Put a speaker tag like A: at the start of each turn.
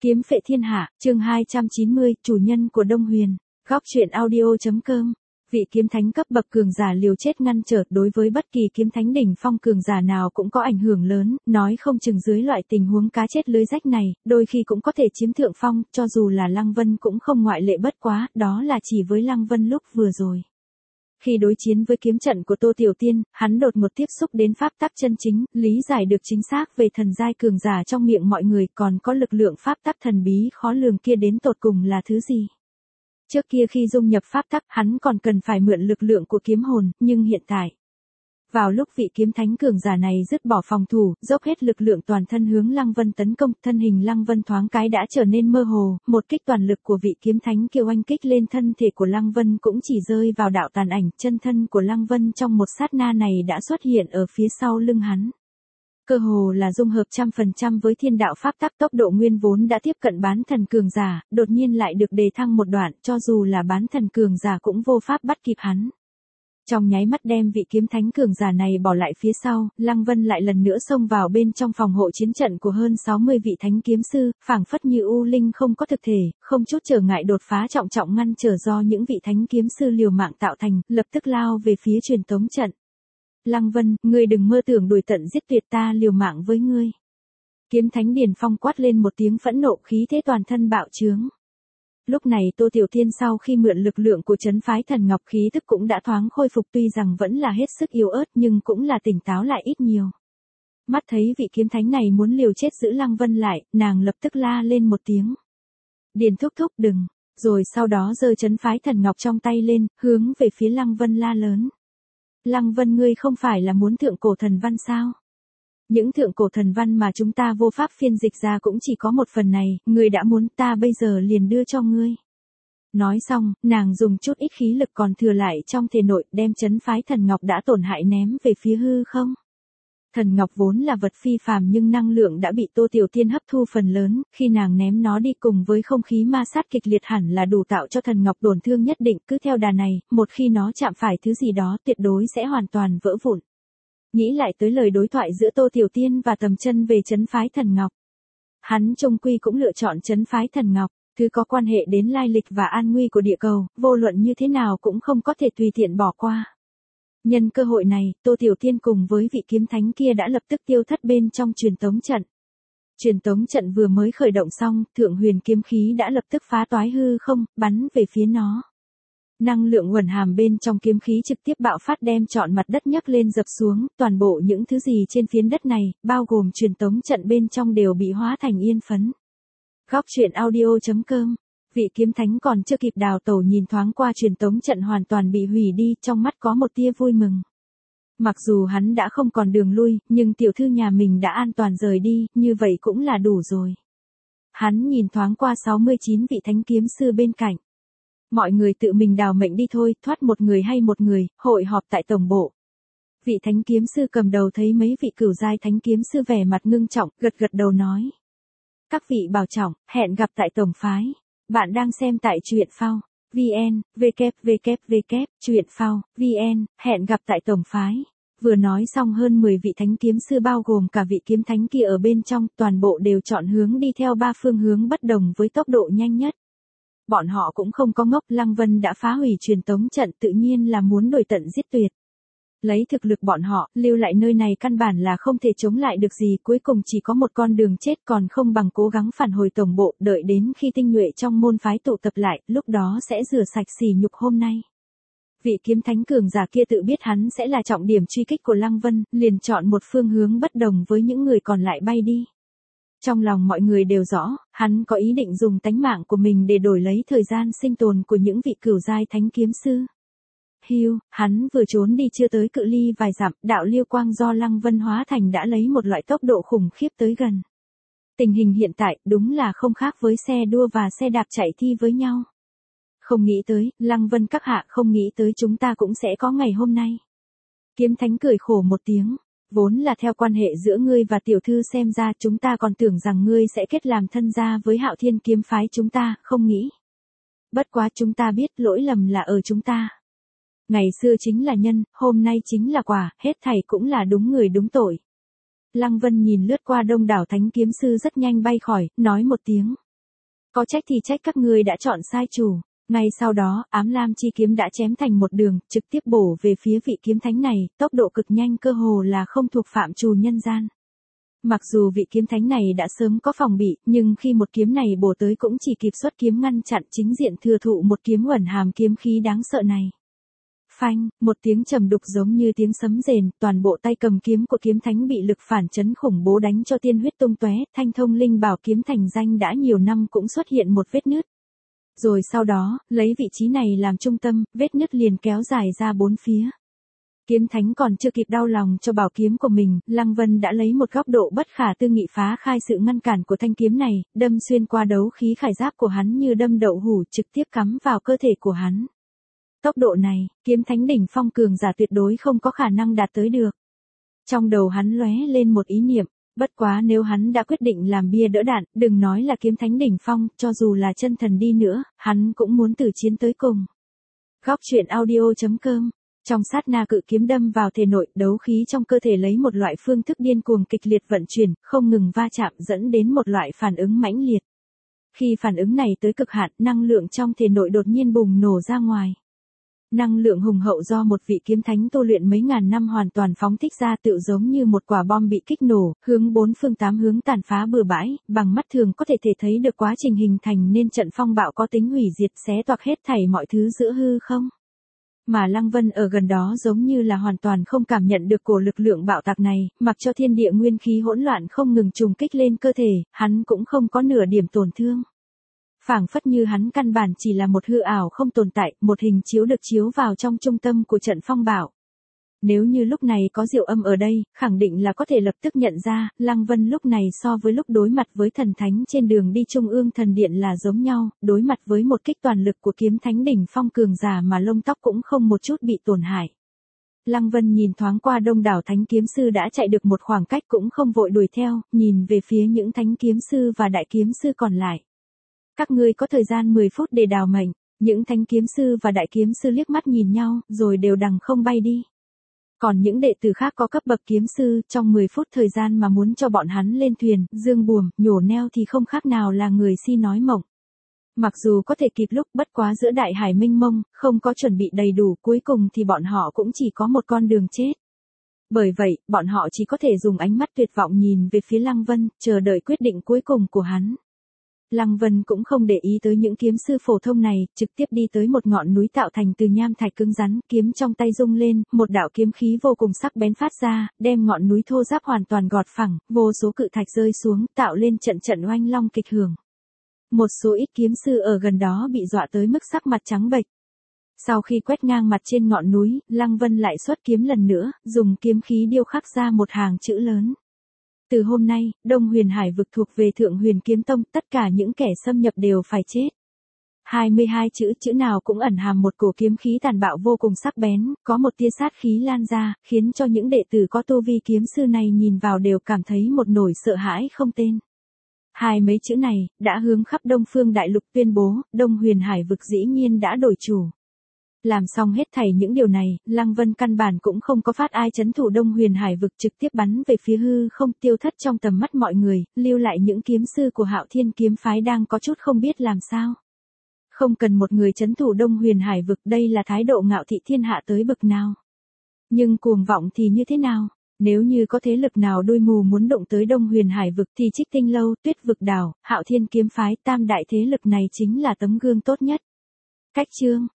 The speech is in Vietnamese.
A: Kiếm phệ thiên hạ, chương 290, chủ nhân của Đông Huyền. Góc truyện audio.com. Vị kiếm thánh cấp bậc cường giả liều chết ngăn trở đối với bất kỳ kiếm thánh đỉnh phong cường giả nào cũng có ảnh hưởng lớn, nói không chừng dưới loại tình huống cá chết lưới rách này, đôi khi cũng có thể chiếm thượng phong, cho dù là Lăng Vân cũng không ngoại lệ bất quá, đó là chỉ với Lăng Vân lúc vừa rồi. Khi đối chiến với kiếm trận của Tô Tiểu Tiên, hắn đột ngột tiếp xúc đến pháp tắc chân chính, lý giải được chính xác về thần giai cường giả trong miệng mọi người, còn có lực lượng pháp tắc thần bí khó lường kia đến tột cùng là thứ gì. Trước kia khi dung nhập pháp tắc, hắn còn cần phải mượn lực lượng của kiếm hồn, nhưng hiện tại, vào lúc vị kiếm thánh cường giả này dứt bỏ phòng thủ, dốc hết lực lượng toàn thân hướng Lăng Vân tấn công, thân hình Lăng Vân thoáng cái đã trở nên mơ hồ, một kích toàn lực của vị kiếm thánh kia oanh kích lên thân thể của Lăng Vân cũng chỉ rơi vào đạo tàn ảnh, chân thân của Lăng Vân trong một sát na này đã xuất hiện ở phía sau lưng hắn. Cơ hồ là dung hợp 100% với thiên đạo pháp tắc, tốc độ nguyên vốn đã tiếp cận bán thần cường giả, đột nhiên lại được đề thăng một đoạn, cho dù là bán thần cường giả cũng vô pháp bắt kịp hắn. Trong nháy mắt đem vị kiếm thánh cường giả này bỏ lại phía sau, Lăng Vân lại lần nữa xông vào bên trong phòng hộ chiến trận của hơn 60 vị thánh kiếm sư, phảng phất như u linh không có thực thể, không chút trở ngại đột phá trọng trọng ngăn trở do những vị thánh kiếm sư liều mạng tạo thành, lập tức lao về phía truyền tống trận. Lăng Vân, ngươi đừng mơ tưởng đuổi tận giết tuyệt, ta liều mạng với ngươi. Kiếm thánh Điền Phong quát lên một tiếng phẫn nộ, khí thế toàn thân bạo trướng. Lúc này Tô Tiểu Thiên sau khi mượn lực lượng của trấn phái thần ngọc, khí tức cũng đã thoáng khôi phục, tuy rằng vẫn là hết sức yếu ớt nhưng cũng là tỉnh táo lại ít nhiều. Mắt thấy vị kiếm thánh này muốn liều chết giữ Lăng Vân lại, nàng lập tức la lên một tiếng. Điền thúc thúc đừng, rồi sau đó giơ trấn phái thần ngọc trong tay lên, hướng về phía Lăng Vân la lớn. Lăng Vân, ngươi không phải là muốn thượng cổ thần văn sao? Những thượng cổ thần văn mà chúng ta vô pháp phiên dịch ra cũng chỉ có một phần này, ngươi đã muốn, ta bây giờ liền đưa cho ngươi. Nói xong, nàng dùng chút ít khí lực còn thừa lại trong thể nội, đem trấn phái thần ngọc đã tổn hại ném về phía hư không. Thần ngọc vốn là vật phi phàm nhưng năng lượng đã bị Tô Tiểu Thiên hấp thu phần lớn, khi nàng ném nó đi cùng với không khí ma sát kịch liệt hẳn là đủ tạo cho thần ngọc tổn thương nhất định, cứ theo đà này, một khi nó chạm phải thứ gì đó tuyệt đối sẽ hoàn toàn vỡ vụn. Nghĩ lại tới lời đối thoại giữa Tô Tiểu Tiên và Tầm Chân về trấn phái thần ngọc. Hắn chung quy cũng lựa chọn trấn phái thần ngọc, thứ có quan hệ đến lai lịch và an nguy của địa cầu, vô luận như thế nào cũng không có thể tùy tiện bỏ qua. Nhân cơ hội này, Tô Tiểu Tiên cùng với vị kiếm thánh kia đã lập tức tiêu thất bên trong truyền tống trận. Truyền tống trận vừa mới khởi động xong, thượng huyền kiếm khí đã lập tức phá toái hư không, bắn về phía nó. Năng lượng uẩn hàm bên trong kiếm khí trực tiếp bạo phát đem trọn mặt đất nhấc lên dập xuống, toàn bộ những thứ gì trên phiến đất này, bao gồm truyền tống trận bên trong đều bị hóa thành yên phấn. Góc truyện audio.com. Vị kiếm thánh còn chưa kịp đào tẩu nhìn thoáng qua truyền tống trận hoàn toàn bị hủy đi, trong mắt có một tia vui mừng. Mặc dù hắn đã không còn đường lui, nhưng tiểu thư nhà mình đã an toàn rời đi, như vậy cũng là đủ rồi. Hắn nhìn thoáng qua 69 vị thánh kiếm sư bên cạnh. Mọi người tự mình đào mệnh đi thôi, thoát một người hay một người, hội họp tại tổng bộ. Vị thánh kiếm sư cầm đầu thấy mấy vị cửu giai thánh kiếm sư vẻ mặt ngưng trọng, gật gật đầu nói. Các vị bảo trọng, hẹn gặp tại tổng phái. Bạn đang xem tại truyện phao, VN, www, truyện phao, VN, hẹn gặp tại tổng phái. Vừa nói xong hơn 10 vị thánh kiếm sư bao gồm cả vị kiếm thánh kia ở bên trong, toàn bộ đều chọn hướng đi theo 3 phương hướng bất đồng với tốc độ nhanh nhất. Bọn họ cũng không có ngốc, Lăng Vân đã phá hủy truyền tống trận tự nhiên là muốn đuổi tận giết tuyệt. Lấy thực lực bọn họ, lưu lại nơi này căn bản là không thể chống lại được gì, cuối cùng chỉ có một con đường chết, còn không bằng cố gắng phản hồi tổng bộ, đợi đến khi tinh nhuệ trong môn phái tụ tập lại, lúc đó sẽ rửa sạch sỉ nhục hôm nay. Vị kiếm thánh cường giả kia tự biết hắn sẽ là trọng điểm truy kích của Lăng Vân, liền chọn một phương hướng bất đồng với những người còn lại bay đi. Trong lòng mọi người đều rõ, hắn có ý định dùng tánh mạng của mình để đổi lấy thời gian sinh tồn của những vị cửu giai thánh kiếm sư. Hiu, hắn vừa trốn đi chưa tới cự ly vài dặm, đạo liêu quang do Lăng Vân hóa thành đã lấy một loại tốc độ khủng khiếp tới gần. Tình hình hiện tại đúng là không khác với xe đua và xe đạp chạy thi với nhau. Không nghĩ tới, Lăng Vân các hạ, không nghĩ tới chúng ta cũng sẽ có ngày hôm nay. Kiếm thánh cười khổ một tiếng. Vốn là theo quan hệ giữa ngươi và tiểu thư, xem ra chúng ta còn tưởng rằng ngươi sẽ kết làm thân gia với Hạo Thiên kiếm phái chúng ta, không nghĩ. Bất quá chúng ta biết lỗi lầm là ở chúng ta. Ngày xưa chính là nhân, hôm nay chính là quả, hết thảy cũng là đúng người đúng tội. Lăng Vân nhìn lướt qua đông đảo thánh kiếm sư rất nhanh bay khỏi, nói một tiếng. Có trách thì trách các ngươi đã chọn sai chủ. Ngay sau đó, ám lam chi kiếm đã chém thành một đường, trực tiếp bổ về phía vị kiếm thánh này, tốc độ cực nhanh cơ hồ là không thuộc phạm trù nhân gian. Mặc dù vị kiếm thánh này đã sớm có phòng bị, nhưng khi một kiếm này bổ tới cũng chỉ kịp xuất kiếm ngăn chặn chính diện thừa thụ một kiếm uẩn hàm kiếm khí đáng sợ này. Phanh, một tiếng trầm đục giống như tiếng sấm rền, toàn bộ tay cầm kiếm của kiếm thánh bị lực phản chấn khủng bố đánh cho tiên huyết tung tóe, thanh thông linh bảo kiếm thành danh đã nhiều năm cũng xuất hiện một vết nứt. Rồi sau đó, lấy vị trí này làm trung tâm, vết nứt liền kéo dài ra bốn phía. Kiếm thánh còn chưa kịp đau lòng cho bảo kiếm của mình, Lăng Vân đã lấy một góc độ bất khả tư nghị phá khai sự ngăn cản của thanh kiếm này, đâm xuyên qua đấu khí khải giáp của hắn như đâm đậu hũ, trực tiếp cắm vào cơ thể của hắn. Tốc độ này, kiếm thánh đỉnh phong cường giả tuyệt đối không có khả năng đạt tới được. Trong đầu hắn lóe lên một ý niệm, bất quá nếu hắn đã quyết định làm bia đỡ đạn, đừng nói là kiếm thánh đỉnh phong, cho dù là chân thần đi nữa, hắn cũng muốn tử chiến tới cùng. Góc truyện audio.com. Trong sát na cự kiếm đâm vào thể nội, đấu khí trong cơ thể lấy một loại phương thức điên cuồng kịch liệt vận chuyển, không ngừng va chạm dẫn đến một loại phản ứng mãnh liệt. Khi phản ứng này tới cực hạn, năng lượng trong thể nội đột nhiên bùng nổ ra ngoài. Năng lượng hùng hậu do một vị kiếm thánh tu luyện mấy ngàn năm hoàn toàn phóng thích ra, tựu giống như một quả bom bị kích nổ, hướng bốn phương tám hướng tàn phá bừa bãi, bằng mắt thường có thể thấy được quá trình hình thành nên trận phong bạo có tính hủy diệt, xé toạc hết thảy mọi thứ giữa hư không. Mà Lăng Vân ở gần đó giống như là hoàn toàn không cảm nhận được cổ lực lượng bạo tạc này, mặc cho thiên địa nguyên khí hỗn loạn không ngừng trùng kích lên cơ thể, hắn cũng không có nửa điểm tổn thương. Phảng phất như hắn căn bản chỉ là một hư ảo không tồn tại, một hình chiếu được chiếu vào trong trung tâm của trận phong bạo. Nếu như lúc này có Diệu Âm ở đây, khẳng định là có thể lập tức nhận ra, Lăng Vân lúc này so với lúc đối mặt với thần thánh trên đường đi Trung ương thần điện là giống nhau, đối mặt với một kích toàn lực của kiếm thánh đỉnh phong cường giả mà lông tóc cũng không một chút bị tổn hại. Lăng Vân nhìn thoáng qua đông đảo thánh kiếm sư đã chạy được một khoảng cách cũng không vội đuổi theo, nhìn về phía những thánh kiếm sư và đại kiếm sư còn lại. Các ngươi có thời gian 10 phút để đào mệnh, những thánh kiếm sư và đại kiếm sư liếc mắt nhìn nhau, rồi đều đằng không bay đi. Còn những đệ tử khác có cấp bậc kiếm sư, trong 10 phút thời gian mà muốn cho bọn hắn lên thuyền, dương buồm, nhổ neo thì không khác nào là người si nói mộng. Mặc dù có thể kịp lúc, bất quá giữa đại hải mênh mông, không có chuẩn bị đầy đủ, cuối cùng thì bọn họ cũng chỉ có một con đường chết. Bởi vậy, bọn họ chỉ có thể dùng ánh mắt tuyệt vọng nhìn về phía Lăng Vân, chờ đợi quyết định cuối cùng của hắn. Lăng Vân cũng không để ý tới những kiếm sư phổ thông này, trực tiếp đi tới một ngọn núi tạo thành từ nham thạch cứng rắn, kiếm trong tay rung lên, một đạo kiếm khí vô cùng sắc bén phát ra, đem ngọn núi thô ráp hoàn toàn gọt phẳng, vô số cự thạch rơi xuống, tạo lên trận trận oanh long kịch hưởng. Một số ít kiếm sư ở gần đó bị dọa tới mức sắc mặt trắng bệch. Sau khi quét ngang mặt trên ngọn núi, Lăng Vân lại xuất kiếm lần nữa, dùng kiếm khí điêu khắc ra một hàng chữ lớn. Từ hôm nay, Đông Huyền Hải vực thuộc về Thượng Huyền Kiếm Tông, tất cả những kẻ xâm nhập đều phải chết. 22 chữ nào cũng ẩn hàm một cổ kiếm khí tàn bạo vô cùng sắc bén, có một tia sát khí lan ra, khiến cho những đệ tử có tu vi kiếm sư này nhìn vào đều cảm thấy một nỗi sợ hãi không tên. Hai mấy chữ này, đã hướng khắp Đông Phương Đại Lục tuyên bố, Đông Huyền Hải vực dĩ nhiên đã đổi chủ. Làm xong hết thảy những điều này, Lăng Vân căn bản cũng không có phát ai trấn thủ Đông Huyền Hải vực, trực tiếp bắn về phía hư không, tiêu thất trong tầm mắt mọi người, lưu lại những kiếm sư của Hạo Thiên kiếm phái đang có chút không biết làm sao. Không cần một người trấn thủ Đông Huyền Hải vực, đây là thái độ ngạo thị thiên hạ tới bực nào. Nhưng cuồng vọng thì như thế nào? Nếu như có thế lực nào đuôi mù muốn động tới Đông Huyền Hải vực thì Trích Tinh Lâu, Tuyết Vực Đảo, Hạo Thiên kiếm phái, tam đại thế lực này chính là tấm gương tốt nhất. Cách chương